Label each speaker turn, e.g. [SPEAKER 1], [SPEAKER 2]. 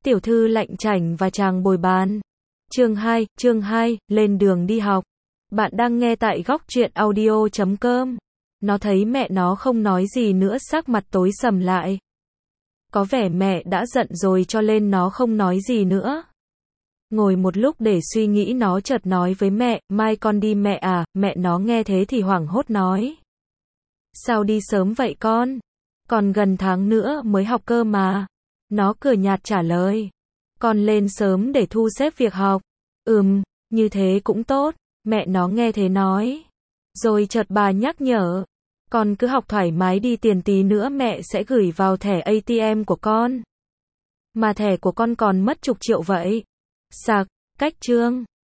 [SPEAKER 1] tiểu thư lạnh chảnh và chàng bồi bàn. Chương 2, lên đường đi học. Bạn đang nghe tại góc truyện audio.com. Nó thấy mẹ nó không nói gì nữa, sắc mặt tối sầm lại. Có vẻ mẹ đã giận rồi cho nên nó không nói gì nữa. Ngồi một lúc để suy nghĩ, nó chợt nói với mẹ, mai con đi mẹ à. Mẹ nó nghe thế thì hoảng hốt nói. Sao đi sớm vậy con? Còn gần tháng nữa mới học cơ mà. Nó cười nhạt trả lời. Con lên sớm để thu xếp việc học. Như thế cũng tốt. Mẹ nó nghe thế nói. Rồi chợt bà nhắc nhở. Con cứ học thoải mái đi, tiền tí nữa mẹ sẽ gửi vào thẻ ATM của con. Mà thẻ của con còn mất chục triệu vậy. Sạc, cách chương.